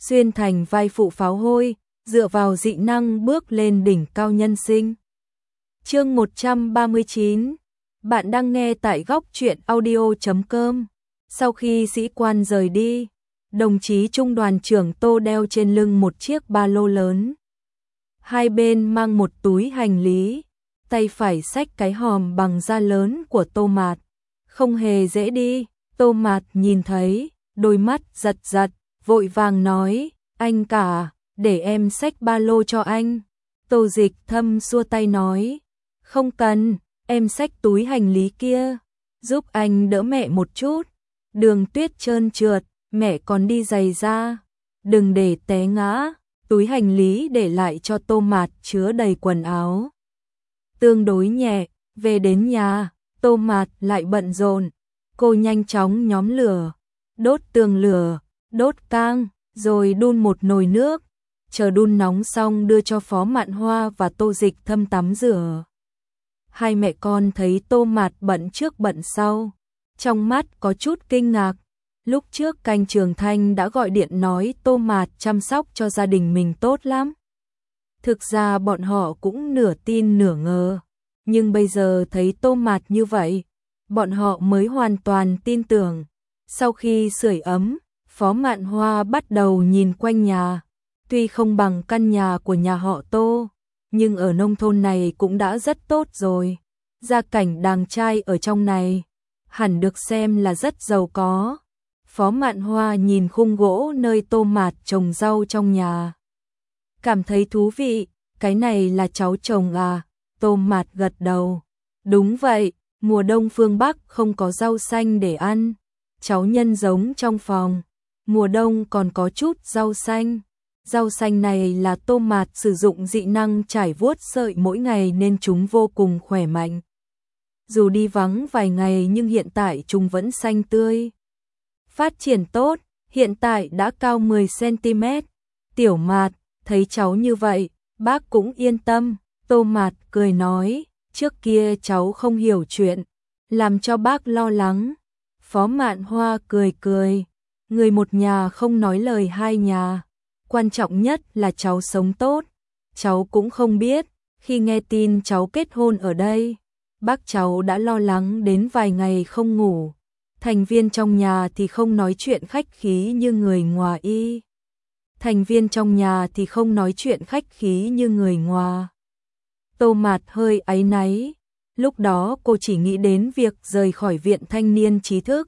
xuyên thành vai phụ pháo hôi, dựa vào dị năng bước lên đỉnh cao nhân sinh. Chương 139. Bạn đang nghe tại góc truyện audio.com. Sau khi sĩ quan rời đi, đồng chí trung đoàn trưởng Tô đeo trên lưng một chiếc ba lô lớn. Hai bên mang một túi hành lý, tay phải xách cái hòm bằng da lớn của Tô Mạt. Không hề dễ đi, Tô Mạt nhìn thấy, đôi mắt giật giật, vội vàng nói, anh cả, để em xách ba lô cho anh. Tô Dịch Thâm xua tay nói, không cần, em xách túi hành lý kia, giúp anh đỡ mẹ một chút. Đường tuyết trơn trượt, mẹ còn đi giày da, đừng để té ngã. Túi hành lý để lại cho Tô Mạt chứa đầy quần áo tương đối nhẹ. Về đến nhà, Tô Mạt lại bận rộn. Cô nhanh chóng nhóm lửa, đốt tường lửa, đốt cang, rồi đun một nồi nước. Chờ đun nóng xong đưa cho Phó Mạn Hoa và Tô Dịch Thâm tắm rửa. Hai mẹ con thấy Tô Mạt bận trước bận sau, trong mắt có chút kinh ngạc. Lúc trước Canh Trường Thanh đã gọi điện nói Tô Mạt chăm sóc cho gia đình mình tốt lắm. Thực ra bọn họ cũng nửa tin nửa ngờ, nhưng bây giờ thấy Tô Mạt như vậy, bọn họ mới hoàn toàn tin tưởng. Sau khi sưởi ấm, Phó Mạn Hoa bắt đầu nhìn quanh nhà. Tuy không bằng căn nhà của nhà họ Tô, nhưng ở nông thôn này cũng đã rất tốt rồi. Gia cảnh đàng trai ở trong này hẳn được xem là rất giàu có. Phó Mạn Hoa nhìn khung gỗ nơi Tô Mạt trồng rau trong nhà, cảm thấy thú vị. Cái này là cháu trồng à? Tô Mạt gật đầu. Đúng vậy, mùa đông phương Bắc không có rau xanh để ăn, cháu nhân giống trong phòng, mùa đông còn có chút rau xanh. Rau xanh này là Tô Mạt sử dụng dị năng trải vuốt sợi mỗi ngày nên chúng vô cùng khỏe mạnh. Dù đi vắng vài ngày nhưng hiện tại chúng vẫn xanh tươi. Phát triển tốt, hiện tại đã cao 10 cm. Tiểu Mạt, thấy cháu như vậy, bác cũng yên tâm. Tô Mạt cười nói, trước kia cháu không hiểu chuyện, làm cho bác lo lắng. Phó Mạn Hoa cười cười, người một nhà không nói lời hai nhà. Quan trọng nhất là cháu sống tốt. Cháu cũng không biết, khi nghe tin cháu kết hôn ở đây, bác cháu đã lo lắng đến vài ngày không ngủ. Thành viên trong nhà thì không nói chuyện khách khí như người ngoài y. Thành viên trong nhà thì không nói chuyện khách khí như người ngoài. Tô Mạt hơi áy náy. Lúc đó cô chỉ nghĩ đến việc rời khỏi viện thanh niên trí thức.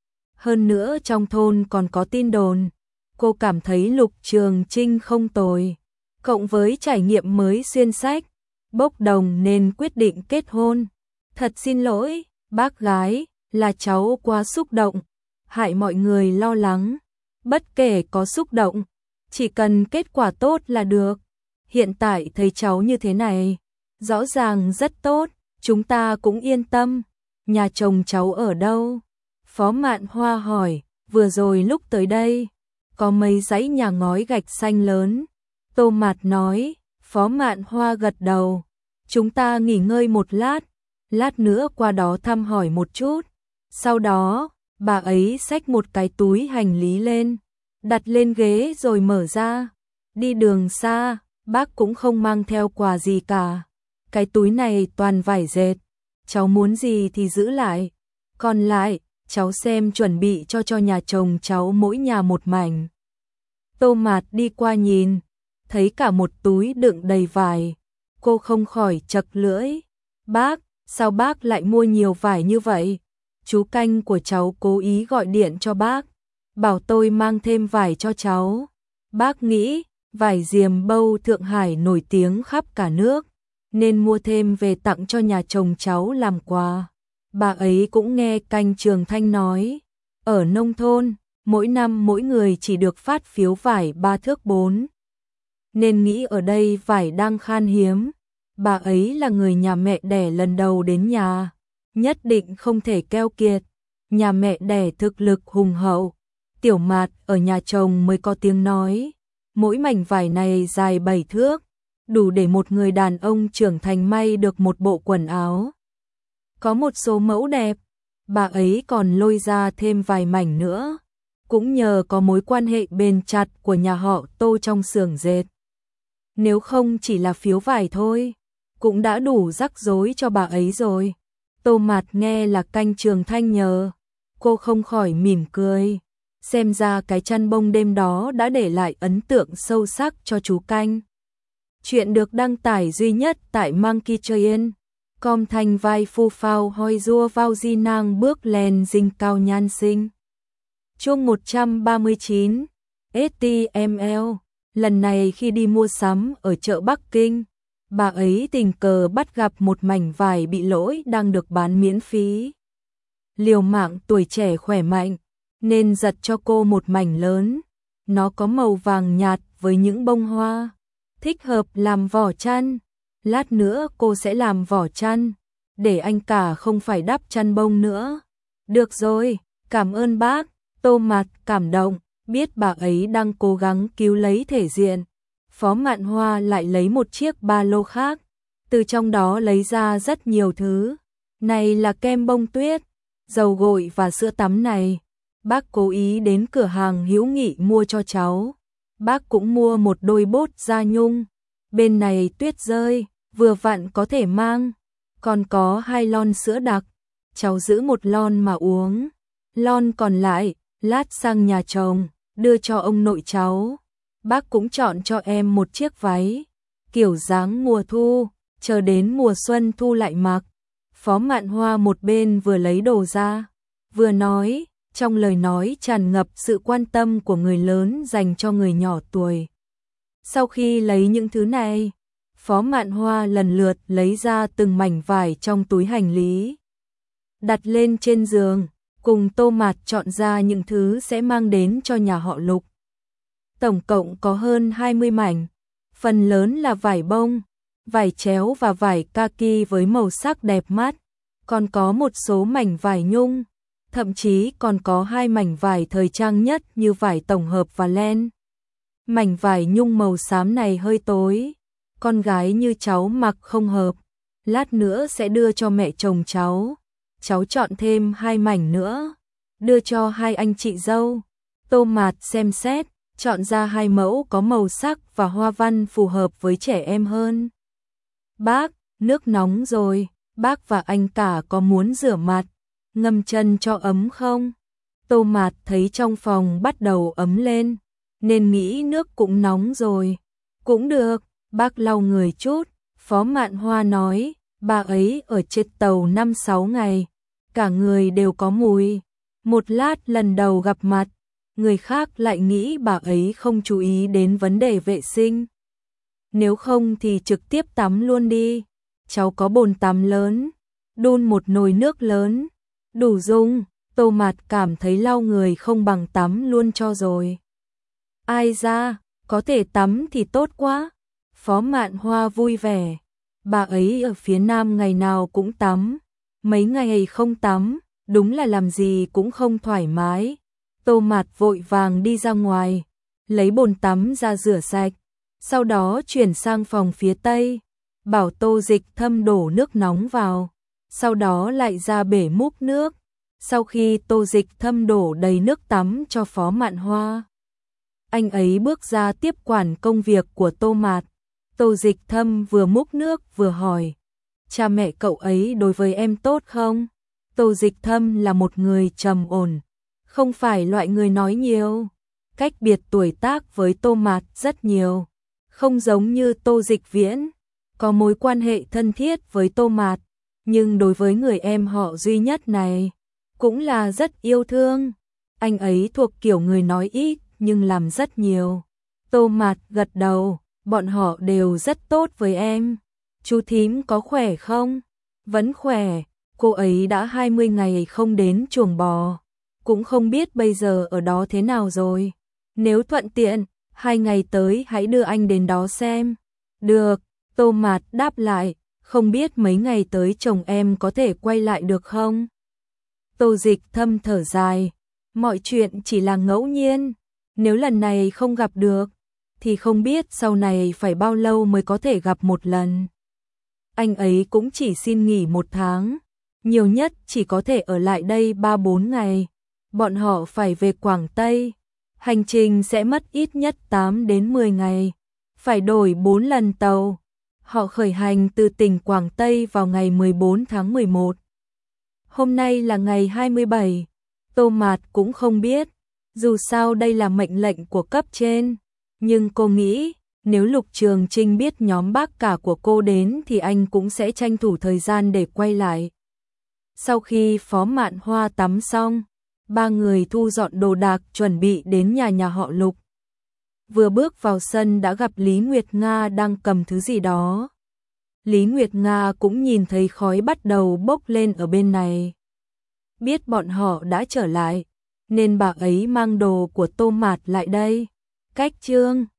Hơn nữa trong thôn còn có tin đồn. Cô cảm thấy Lục Trường Trinh không tồi. Cộng với trải nghiệm mới xuyên sách, bốc đồng nên quyết định kết hôn. Thật xin lỗi, bác gái, là cháu quá xúc động, hại mọi người lo lắng. Bất kể có xúc động, chỉ cần kết quả tốt là được. Hiện tại thấy cháu như thế này, rõ ràng rất tốt, chúng ta cũng yên tâm. Nhà chồng cháu ở đâu? Phó Mạn Hoa hỏi. Vừa rồi lúc tới đây, có mấy dãy nhà ngói gạch xanh lớn. Tô Mạt nói. Phó Mạn Hoa gật đầu. Chúng ta nghỉ ngơi một lát nữa qua đó thăm hỏi một chút. Sau đó, bà ấy xách một cái túi hành lý lên, đặt lên ghế rồi mở ra. Đi đường xa, bác cũng không mang theo quà gì cả. Cái túi này toàn vải dệt, cháu muốn gì thì giữ lại. Còn lại, cháu xem chuẩn bị cho nhà chồng cháu mỗi nhà một mảnh. Tô Mạt đi qua nhìn, thấy cả một túi đựng đầy vải. Cô không khỏi chật lưỡi. Bác, sao bác lại mua nhiều vải như vậy? Chú Canh của cháu cố ý gọi điện cho bác, bảo tôi mang thêm vải cho cháu. Bác nghĩ vải diềm bâu Thượng Hải nổi tiếng khắp cả nước, nên mua thêm về tặng cho nhà chồng cháu làm quà. Bà ấy cũng nghe Canh Trường Thanh nói, ở nông thôn, mỗi năm mỗi người chỉ được phát phiếu vải 3 thước 4. Nên nghĩ ở đây vải đang khan hiếm. Bà ấy là người nhà mẹ đẻ lần đầu đến nhà, nhất định không thể keo kiệt. Nhà mẹ đẻ thực lực hùng hậu. Tiểu Mạt ở nhà chồng mới có tiếng nói. Mỗi mảnh vải này dài 7 thước, đủ để một người đàn ông trưởng thành may được một bộ quần áo. Có một số mẫu đẹp, bà ấy còn lôi ra thêm vài mảnh nữa. cũng nhờ có mối quan hệ bền chặt của nhà họ Tô trong xưởng dệt. Nếu không chỉ là phiếu vải thôi, cũng đã đủ rắc rối cho bà ấy rồi. Tô Mạt nghe là Canh Trường Thanh nhờ, cô không khỏi mỉm cười. Xem ra cái chăn bông đêm đó đã để lại ấn tượng sâu sắc cho chú Canh. Chuyện được đăng tải duy nhất tại Monkey Train. Com thanh vai phu phao hoi rua vào di nang bước lên dinh cao nhan sinh. Chương 139 STML. Lần này khi đi mua sắm ở chợ Bắc Kinh, bà ấy tình cờ bắt gặp một mảnh vải bị lỗi đang được bán miễn phí. Liều mạng tuổi trẻ khỏe mạnh, nên giật cho cô một mảnh lớn. Nó có màu vàng nhạt với những bông hoa, thích hợp làm vỏ chăn. Lát nữa cô sẽ làm vỏ chăn, để anh cả không phải đắp chăn bông nữa. Được rồi, cảm ơn bác. Tô Mạt cảm động, biết bà ấy đang cố gắng cứu lấy thể diện. Phó Mạn Hoa lại lấy một chiếc ba lô khác, từ trong đó lấy ra rất nhiều thứ. Này là kem bông tuyết, dầu gội và sữa tắm này. Bác cố ý đến cửa hàng Hữu Nghị mua cho cháu. Bác cũng mua một đôi bốt da nhung. Bên này tuyết rơi, vừa vặn có thể mang. Còn có 2 lon sữa đặc, cháu giữ 1 lon mà uống. Lon còn lại, lát sang nhà chồng, đưa cho ông nội cháu. Bác cũng chọn cho em một chiếc váy, kiểu dáng mùa thu, chờ đến mùa xuân thu lại mặc. Phó Mạn Hoa một bên vừa lấy đồ ra, vừa nói, trong lời nói tràn ngập sự quan tâm của người lớn dành cho người nhỏ tuổi. Sau khi lấy những thứ này, Phó Mạn Hoa lần lượt lấy ra từng mảnh vải trong túi hành lý, đặt lên trên giường, cùng Tô Mạt chọn ra những thứ sẽ mang đến cho nhà họ Lục. Tổng cộng có hơn 20 mảnh, phần lớn là vải bông, vải chéo và vải kaki với màu sắc đẹp mắt, còn có một số mảnh vải nhung, thậm chí còn có 2 mảnh vải thời trang nhất như vải tổng hợp và len. Mảnh vải nhung màu xám này hơi tối, con gái như cháu mặc không hợp, lát nữa sẽ đưa cho mẹ chồng cháu. Cháu chọn thêm 2 mảnh nữa, đưa cho 2 anh chị dâu. Tô Mạt xem xét, chọn ra 2 mẫu có màu sắc và hoa văn phù hợp với trẻ em hơn. Bác, nước nóng rồi, bác và anh cả có muốn rửa mặt, ngâm chân cho ấm không? Tô Mạt thấy trong phòng bắt đầu ấm lên, nên nghĩ nước cũng nóng rồi. Cũng được, bác lau người chút. Phó Mạn Hoa nói, bà ấy ở trên tàu 5-6 ngày, cả người đều có mùi. Một lát lần đầu gặp mặt, người khác lại nghĩ bà ấy không chú ý đến vấn đề vệ sinh. Nếu không thì trực tiếp tắm luôn đi. Cháu có bồn tắm lớn, đun một nồi nước lớn, đủ dùng. Tô Mạt cảm thấy lau người không bằng tắm luôn cho rồi. Ai ra, có thể tắm thì tốt quá. Phó Mạn Hoa vui vẻ. Bà ấy ở phía Nam ngày nào cũng tắm, mấy ngày không tắm, đúng là làm gì cũng không thoải mái. Tô Mạt vội vàng đi ra ngoài, lấy bồn tắm ra rửa sạch, sau đó chuyển sang phòng phía Tây, bảo Tô Dịch Thâm đổ nước nóng vào, sau đó lại ra bể múc nước. Sau khi Tô Dịch Thâm đổ đầy nước tắm cho Phó Mạn Hoa, anh ấy bước ra tiếp quản công việc của Tô Mạt. Tô Dịch Thâm vừa múc nước vừa hỏi, cha mẹ cậu ấy đối với em tốt không? Tô Dịch Thâm là một người trầm ổn, không phải loại người nói nhiều, cách biệt tuổi tác với Tô Mạt rất nhiều, không giống như Tô Dịch Viễn, có mối quan hệ thân thiết với Tô Mạt, nhưng đối với người em họ duy nhất này, cũng là rất yêu thương. Anh ấy thuộc kiểu người nói ít nhưng làm rất nhiều. Tô Mạt gật đầu, bọn họ đều rất tốt với em. Chú thím có khỏe không? Vẫn khỏe, cô ấy đã 20 ngày không đến chuồng bò, cũng không biết bây giờ ở đó thế nào rồi. Nếu thuận tiện, 2 ngày tới hãy đưa anh đến đó xem. Được, Tô Mạt đáp lại, không biết mấy ngày tới chồng em có thể quay lại được không? Tô Dịch Thâm thở dài, mọi chuyện chỉ là ngẫu nhiên, nếu lần này không gặp được, thì không biết sau này phải bao lâu mới có thể gặp một lần. Anh ấy cũng chỉ xin nghỉ 1 tháng, nhiều nhất chỉ có thể ở lại đây 3-4 ngày, bọn họ phải về Quảng Tây. Hành trình sẽ mất ít nhất 8 đến 10 ngày, phải đổi 4 lần tàu. Họ khởi hành từ tỉnh Quảng Tây vào ngày 14 tháng 11. Hôm nay là ngày 27, Tô Mạt cũng không biết, dù sao đây là mệnh lệnh của cấp trên, nhưng cô nghĩ nếu Lục Trường Trinh biết nhóm bác cả của cô đến thì anh cũng sẽ tranh thủ thời gian để quay lại. Sau khi Phó Mạn Hoa tắm xong, ba người thu dọn đồ đạc chuẩn bị đến nhà họ Lục. Vừa bước vào sân đã gặp Lý Nguyệt Nga đang cầm thứ gì đó. Lý Nguyệt Nga cũng nhìn thấy khói bắt đầu bốc lên ở bên này. Biết bọn họ đã trở lại, nên bà ấy mang đồ của Tô Mạt lại đây. Cách chương